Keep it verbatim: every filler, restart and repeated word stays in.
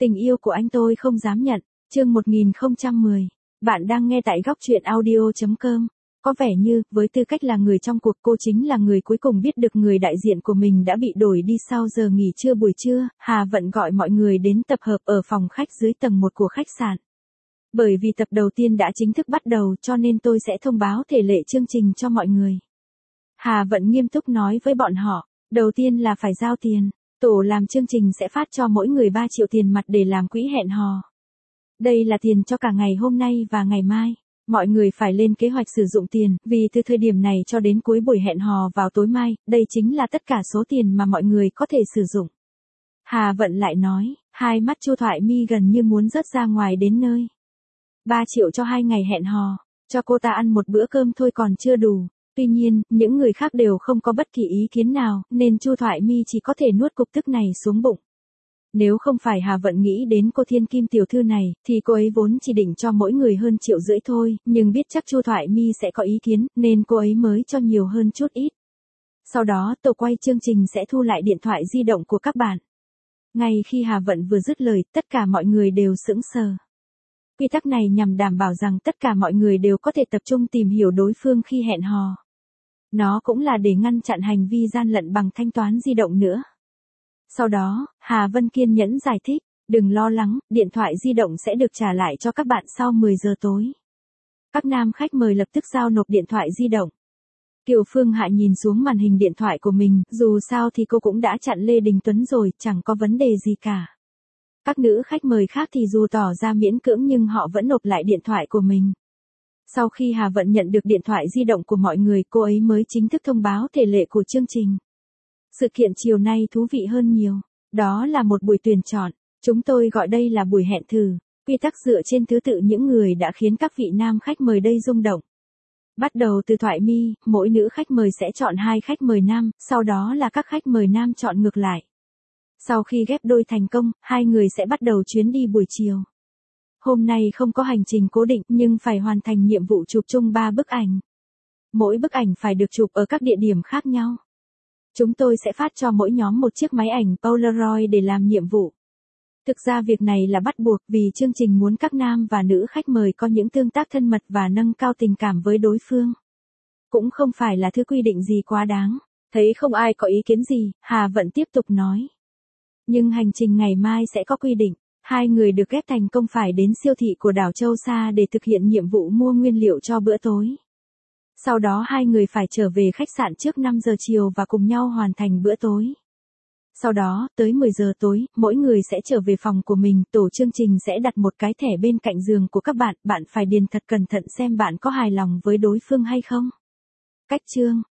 Tình yêu của anh tôi không dám nhận, chương một nghìn không trăm mười. Bạn đang nghe tại góc truyện audio chấm com. Có vẻ như, với tư cách là người trong cuộc, cô chính là người cuối cùng biết được người đại diện của mình đã bị đổi đi sau giờ nghỉ trưa buổi trưa. Hà Vận gọi mọi người đến tập hợp ở phòng khách dưới tầng một của khách sạn. Bởi vì tập đầu tiên đã chính thức bắt đầu cho nên tôi sẽ thông báo thể lệ chương trình cho mọi người. Hà Vận nghiêm túc nói với bọn họ, đầu tiên là phải giao tiền. Tổ làm chương trình sẽ phát cho mỗi người ba triệu tiền mặt để làm quỹ hẹn hò. Đây là tiền cho cả ngày hôm nay và ngày mai. Mọi người phải lên kế hoạch sử dụng tiền, vì từ thời điểm này cho đến cuối buổi hẹn hò vào tối mai, đây chính là tất cả số tiền mà mọi người có thể sử dụng. Hà Vận lại nói, hai mắt Chu Thoại Mi gần như muốn rớt ra ngoài đến nơi. ba triệu cho hai ngày hẹn hò, cho cô ta ăn một bữa cơm thôi còn chưa đủ. Tuy nhiên, những người khác đều không có bất kỳ ý kiến nào, nên Chu Thoại Mi chỉ có thể nuốt cục tức này xuống bụng. Nếu không phải Hà Vận nghĩ đến cô thiên kim tiểu thư này, thì cô ấy vốn chỉ định cho mỗi người hơn triệu rưỡi thôi, nhưng biết chắc Chu Thoại Mi sẽ có ý kiến, nên cô ấy mới cho nhiều hơn chút ít. Sau đó, tổ quay chương trình sẽ thu lại điện thoại di động của các bạn. Ngay khi Hà Vận vừa dứt lời, tất cả mọi người đều sững sờ. Quy tắc này nhằm đảm bảo rằng tất cả mọi người đều có thể tập trung tìm hiểu đối phương khi hẹn hò. Nó cũng là để ngăn chặn hành vi gian lận bằng thanh toán di động nữa. Sau đó, Hà Vân kiên nhẫn giải thích, đừng lo lắng, điện thoại di động sẽ được trả lại cho các bạn sau mười giờ tối. Các nam khách mời lập tức giao nộp điện thoại di động. Kiều Phương Hạ nhìn xuống màn hình điện thoại của mình, dù sao thì cô cũng đã chặn Lê Đình Tuấn rồi, chẳng có vấn đề gì cả. Các nữ khách mời khác thì dù tỏ ra miễn cưỡng nhưng họ vẫn nộp lại điện thoại của mình. Sau khi Hà Vận nhận được điện thoại di động của mọi người, cô ấy mới chính thức thông báo thể lệ của chương trình. Sự kiện chiều nay thú vị hơn nhiều. Đó là một buổi tuyển chọn. Chúng tôi gọi đây là buổi hẹn thử. Quy tắc dựa trên thứ tự những người đã khiến các vị nam khách mời đây rung động. Bắt đầu từ Thoại Mi, mỗi nữ khách mời sẽ chọn hai khách mời nam, sau đó là các khách mời nam chọn ngược lại. Sau khi ghép đôi thành công, hai người sẽ bắt đầu chuyến đi buổi chiều. Hôm nay không có hành trình cố định nhưng phải hoàn thành nhiệm vụ chụp chung ba bức ảnh. Mỗi bức ảnh phải được chụp ở các địa điểm khác nhau. Chúng tôi sẽ phát cho mỗi nhóm một chiếc máy ảnh Polaroid để làm nhiệm vụ. Thực ra việc này là bắt buộc vì chương trình muốn các nam và nữ khách mời có những tương tác thân mật và nâng cao tình cảm với đối phương. Cũng không phải là thứ quy định gì quá đáng. Thấy không ai có ý kiến gì, Hà Vận tiếp tục nói. Nhưng hành trình ngày mai sẽ có quy định. Hai người được ghép thành công phải đến siêu thị của đảo Châu Sa để thực hiện nhiệm vụ mua nguyên liệu cho bữa tối. Sau đó hai người phải trở về khách sạn trước năm giờ chiều và cùng nhau hoàn thành bữa tối. Sau đó, tới mười giờ tối, mỗi người sẽ trở về phòng của mình. Tổ chương trình sẽ đặt một cái thẻ bên cạnh giường của các bạn. Bạn phải điền thật cẩn thận xem bạn có hài lòng với đối phương hay không. Cách chương.